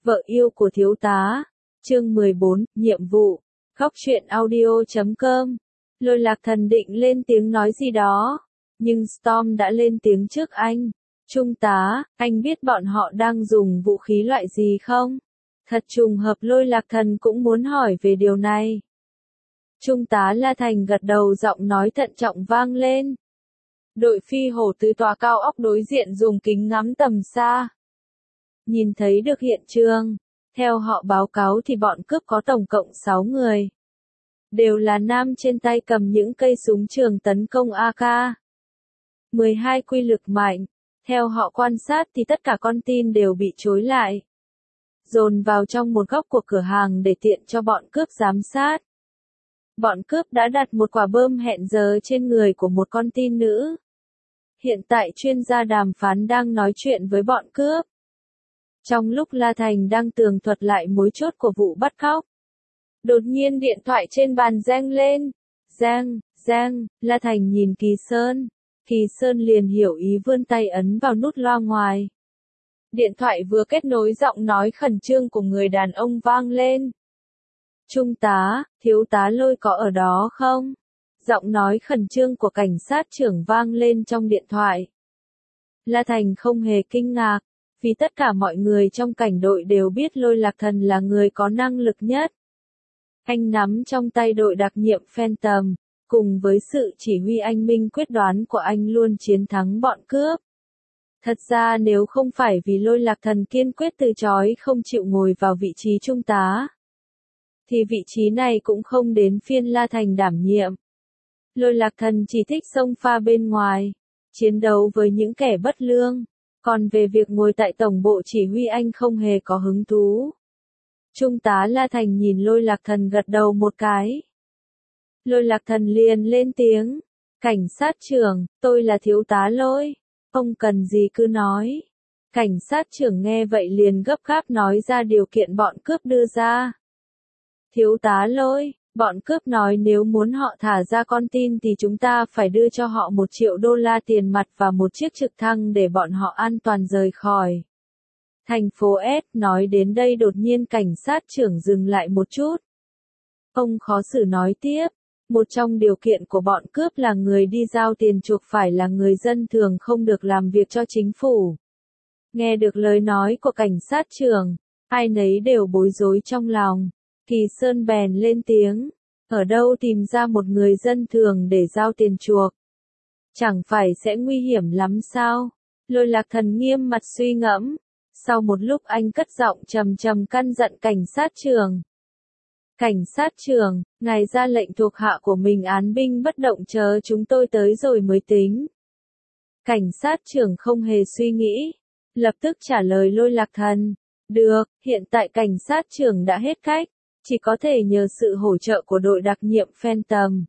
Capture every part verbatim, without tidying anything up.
Vợ yêu của thiếu tá. Chương mười bốn, nhiệm vụ. Góc truyện audio chấm com. Lôi Lạc Thần định lên tiếng nói gì đó, nhưng Storm đã lên tiếng trước anh. Trung tá, anh biết bọn họ đang dùng vũ khí loại gì không? Thật trùng hợp Lôi Lạc Thần cũng muốn hỏi về điều này. Trung tá La Thành gật đầu, giọng nói thận trọng vang lên. Đội phi hổ từ tòa cao ốc đối diện dùng kính ngắm tầm xa. Nhìn thấy được hiện trường. Theo họ báo cáo thì bọn cướp có tổng cộng sáu người. Đều là nam, trên tay cầm những cây súng trường tấn công a ca. mười hai quy lực mạnh. Theo họ quan sát thì tất cả con tin đều bị trói lại. Dồn vào trong một góc của cửa hàng để tiện cho bọn cướp giám sát. Bọn cướp đã đặt một quả bom hẹn giờ trên người của một con tin nữ. Hiện tại chuyên gia đàm phán đang nói chuyện với bọn cướp. Trong lúc La Thành đang tường thuật lại mối chốt của vụ bắt cóc, đột nhiên điện thoại trên bàn reng lên. Reng, reng, La Thành nhìn Kỳ Sơn. Kỳ Sơn liền hiểu ý, vươn tay ấn vào nút loa ngoài. Điện thoại vừa kết nối, giọng nói khẩn trương của người đàn ông vang lên. Trung tá, thiếu tá Lôi có ở đó không? Giọng nói khẩn trương của cảnh sát trưởng vang lên trong điện thoại. La Thành không hề kinh ngạc, vì tất cả mọi người trong cảnh đội đều biết Lôi Lạc Thần là người có năng lực nhất. Anh nắm trong tay đội đặc nhiệm Phantom, cùng với sự chỉ huy anh minh quyết đoán của anh luôn chiến thắng bọn cướp. Thật ra nếu không phải vì Lôi Lạc Thần kiên quyết từ chối không chịu ngồi vào vị trí trung tá, thì vị trí này cũng không đến phiên La Thành đảm nhiệm. Lôi Lạc Thần chỉ thích xông pha bên ngoài, chiến đấu với những kẻ bất lương. Còn về việc ngồi tại tổng bộ chỉ huy anh không hề có hứng thú. Trung tá La Thành nhìn Lôi Lạc Thần gật đầu một cái. Lôi Lạc Thần liền lên tiếng. Cảnh sát trưởng, tôi là thiếu tá Lôi. Không cần gì cứ nói. Cảnh sát trưởng nghe vậy liền gấp gáp nói ra điều kiện bọn cướp đưa ra. Thiếu tá Lôi, bọn cướp nói nếu muốn họ thả ra con tin thì chúng ta phải đưa cho họ một triệu đô la tiền mặt và một chiếc trực thăng để bọn họ an toàn rời khỏi thành phố S. Nói đến đây đột nhiên cảnh sát trưởng dừng lại một chút. Ông khó xử nói tiếp. Một trong điều kiện của bọn cướp là người đi giao tiền chuộc phải là người dân thường, không được làm việc cho chính phủ. Nghe được lời nói của cảnh sát trưởng, ai nấy đều bối rối trong lòng. Kỳ Sơn bèn lên tiếng. Ở đâu tìm ra một người dân thường để giao tiền chuộc? Chẳng phải sẽ nguy hiểm lắm sao? Lôi Lạc Thần nghiêm mặt suy ngẫm. Sau một lúc anh cất giọng trầm trầm căn dặn cảnh sát trưởng. Cảnh sát trưởng, ngài ra lệnh thuộc hạ của mình án binh bất động, chờ chúng tôi tới rồi mới tính. Cảnh sát trưởng không hề suy nghĩ, lập tức trả lời Lôi Lạc Thần. Được, hiện tại cảnh sát trưởng đã hết cách, chỉ có thể nhờ sự hỗ trợ của đội đặc nhiệm Phantom.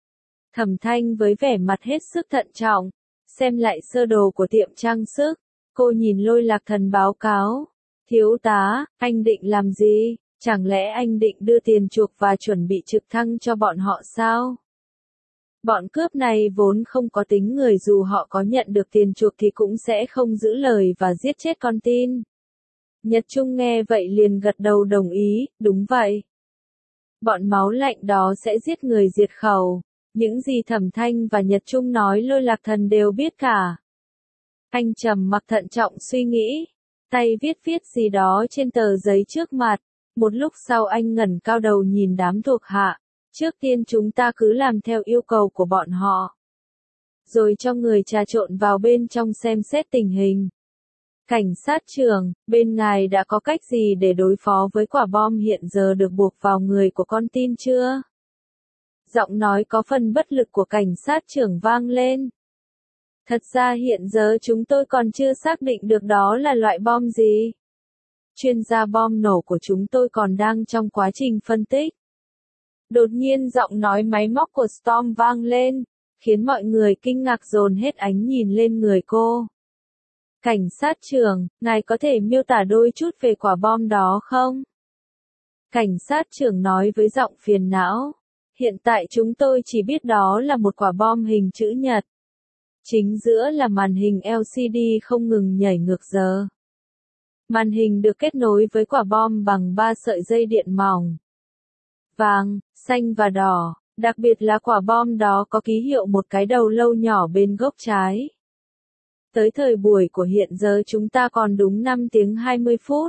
Thẩm Thanh với vẻ mặt hết sức thận trọng, xem lại sơ đồ của tiệm trang sức, cô nhìn Lôi Lạc Thần báo cáo. Thiếu tá, anh định làm gì? Chẳng lẽ anh định đưa tiền chuộc và chuẩn bị trực thăng cho bọn họ sao? Bọn cướp này vốn không có tính người, dù họ có nhận được tiền chuộc thì cũng sẽ không giữ lời và giết chết con tin. Nhật Trung nghe vậy liền gật đầu đồng ý, đúng vậy. Bọn máu lạnh đó sẽ giết người diệt khẩu. Những gì Thẩm Thanh và Nhật Trung nói Lôi Lạc Thần đều biết cả. Anh trầm mặc thận trọng suy nghĩ, tay viết viết gì đó trên tờ giấy trước mặt. Một lúc sau anh ngẩng cao đầu nhìn đám thuộc hạ. Trước tiên chúng ta cứ làm theo yêu cầu của bọn họ, rồi cho người trà trộn vào bên trong xem xét tình hình. Cảnh sát trưởng, bên ngài đã có cách gì để đối phó với quả bom hiện giờ được buộc vào người của con tin chưa? Giọng nói có phần bất lực của cảnh sát trưởng vang lên. Thật ra hiện giờ chúng tôi còn chưa xác định được đó là loại bom gì. Chuyên gia bom nổ của chúng tôi còn đang trong quá trình phân tích. Đột nhiên giọng nói máy móc của Storm vang lên, khiến mọi người kinh ngạc dồn hết ánh nhìn lên người cô. Cảnh sát trưởng, ngài có thể miêu tả đôi chút về quả bom đó không? Cảnh sát trưởng nói với giọng phiền não. Hiện tại chúng tôi chỉ biết đó là một quả bom hình chữ nhật. Chính giữa là màn hình L C D không ngừng nhảy ngược giờ. Màn hình được kết nối với quả bom bằng ba sợi dây điện mỏng. Vàng, xanh và đỏ, đặc biệt là quả bom đó có ký hiệu một cái đầu lâu nhỏ bên gốc trái. Tới thời buổi của hiện giờ chúng ta còn đúng năm tiếng hai mươi phút.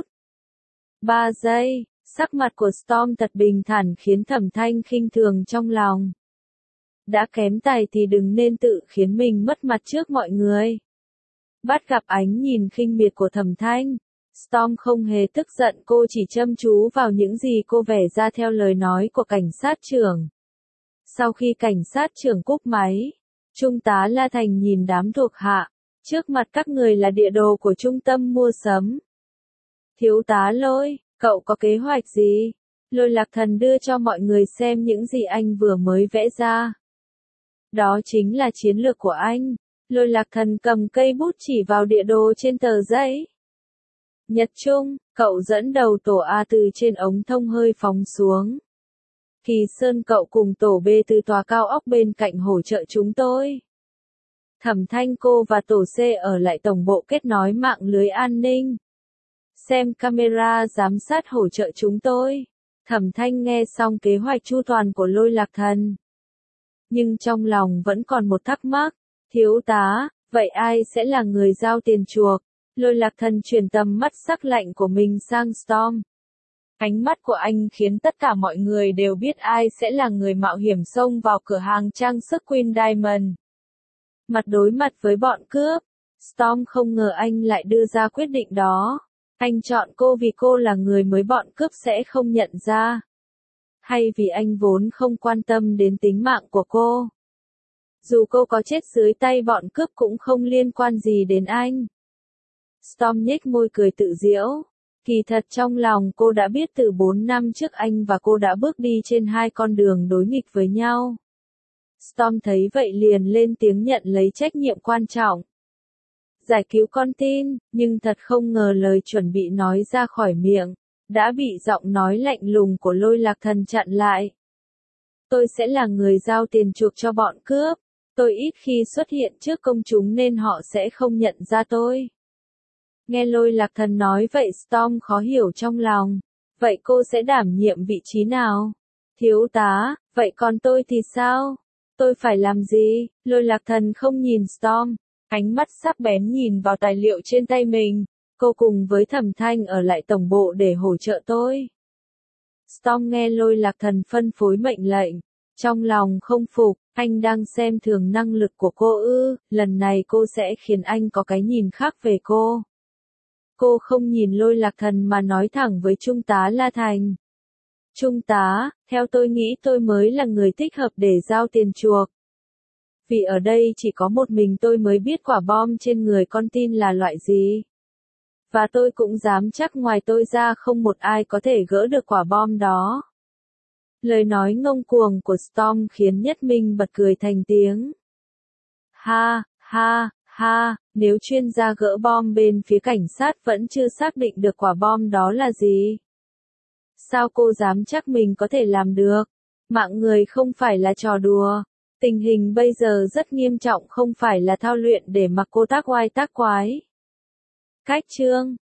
ba giây, sắc mặt của Storm thật bình thản khiến Thẩm Thanh khinh thường trong lòng. Đã kém tài thì đừng nên tự khiến mình mất mặt trước mọi người. Bắt gặp ánh nhìn khinh miệt của Thẩm Thanh, Storm không hề tức giận, cô chỉ chăm chú vào những gì cô vẽ ra theo lời nói của cảnh sát trưởng. Sau khi cảnh sát trưởng cúp máy, Trung tá La Thành nhìn đám thuộc hạ, trước mặt các người là địa đồ của trung tâm mua sắm. Thiếu tá Lôi, cậu có kế hoạch gì? Lôi Lạc Thần đưa cho mọi người xem những gì anh vừa mới vẽ ra. Đó chính là chiến lược của anh. Lôi Lạc Thần cầm cây bút chỉ vào địa đồ trên tờ giấy. Nhật Trung, cậu dẫn đầu tổ A từ trên ống thông hơi phóng xuống. Kỳ Sơn, cậu cùng tổ B từ tòa cao ốc bên cạnh hỗ trợ chúng tôi. Thẩm Thanh, cô và tổ C ở lại tổng bộ kết nối mạng lưới an ninh. Xem camera giám sát hỗ trợ chúng tôi. Thẩm Thanh nghe xong kế hoạch chu toàn của Lôi Lạc Thần. Nhưng trong lòng vẫn còn một thắc mắc. Thiếu tá, vậy ai sẽ là người giao tiền chuộc? Lôi Lạc Thần chuyển tầm mắt sắc lạnh của mình sang Storm. Ánh mắt của anh khiến tất cả mọi người đều biết ai sẽ là người mạo hiểm xông vào cửa hàng trang sức Queen Diamond. Mặt đối mặt với bọn cướp, Storm không ngờ anh lại đưa ra quyết định đó. Anh chọn cô vì cô là người mới bọn cướp sẽ không nhận ra. Hay vì anh vốn không quan tâm đến tính mạng của cô. Dù cô có chết dưới tay bọn cướp cũng không liên quan gì đến anh. Storm nhếch môi cười tự giễu. Kỳ thật trong lòng cô đã biết từ bốn năm trước anh và cô đã bước đi trên hai con đường đối nghịch với nhau. Storm thấy vậy liền lên tiếng nhận lấy trách nhiệm quan trọng. Giải cứu con tin, nhưng thật không ngờ lời chuẩn bị nói ra khỏi miệng, đã bị giọng nói lạnh lùng của Lôi Lạc Thần chặn lại. Tôi sẽ là người giao tiền chuộc cho bọn cướp, tôi ít khi xuất hiện trước công chúng nên họ sẽ không nhận ra tôi. Nghe Lôi Lạc Thần nói vậy Storm khó hiểu trong lòng. Vậy cô sẽ đảm nhiệm vị trí nào? Thiếu tá, vậy còn tôi thì sao? Tôi phải làm gì? Lôi Lạc Thần không nhìn Storm, ánh mắt sắc bén nhìn vào tài liệu trên tay mình. Cô cùng với Thẩm Thanh ở lại tổng bộ để hỗ trợ tôi. Storm nghe Lôi Lạc Thần phân phối mệnh lệnh, trong lòng không phục, anh đang xem thường năng lực của cô ư, lần này cô sẽ khiến anh có cái nhìn khác về cô. Cô không nhìn Lôi Lạc Thần mà nói thẳng với Trung tá La Thành. Trung tá, theo tôi nghĩ tôi mới là người thích hợp để giao tiền chuộc. Vì ở đây chỉ có một mình tôi mới biết quả bom trên người con tin là loại gì. Và tôi cũng dám chắc ngoài tôi ra không một ai có thể gỡ được quả bom đó. Lời nói ngông cuồng của Storm khiến Nhất Minh bật cười thành tiếng. Ha, ha, ha, nếu chuyên gia gỡ bom bên phía cảnh sát vẫn chưa xác định được quả bom đó là gì? Sao cô dám chắc mình có thể làm được? Mạng người không phải là trò đùa. Tình hình bây giờ rất nghiêm trọng, không phải là thao luyện để mặc cô tác oai tác quái. Cách chương